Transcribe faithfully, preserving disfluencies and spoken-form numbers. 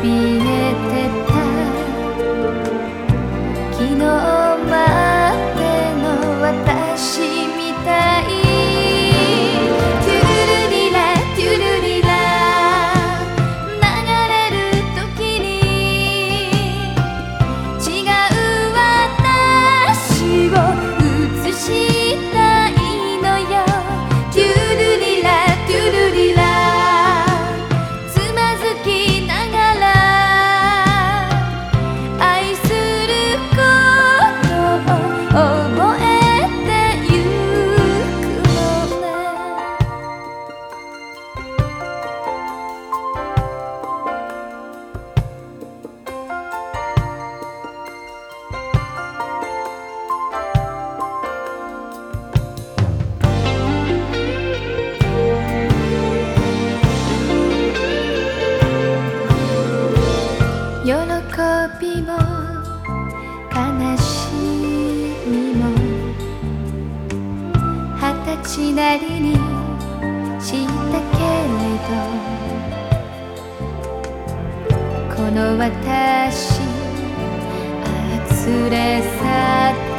怯えてた昨日までの私みたいトゥルルリラトゥルリラ流れる時に違う私を映したいのよトゥルリラトゥルリラつまずきながら愛することを覚えてゆくのね喜びも悲しみも二十歳なりにしたけれどこの私ああ連れ去って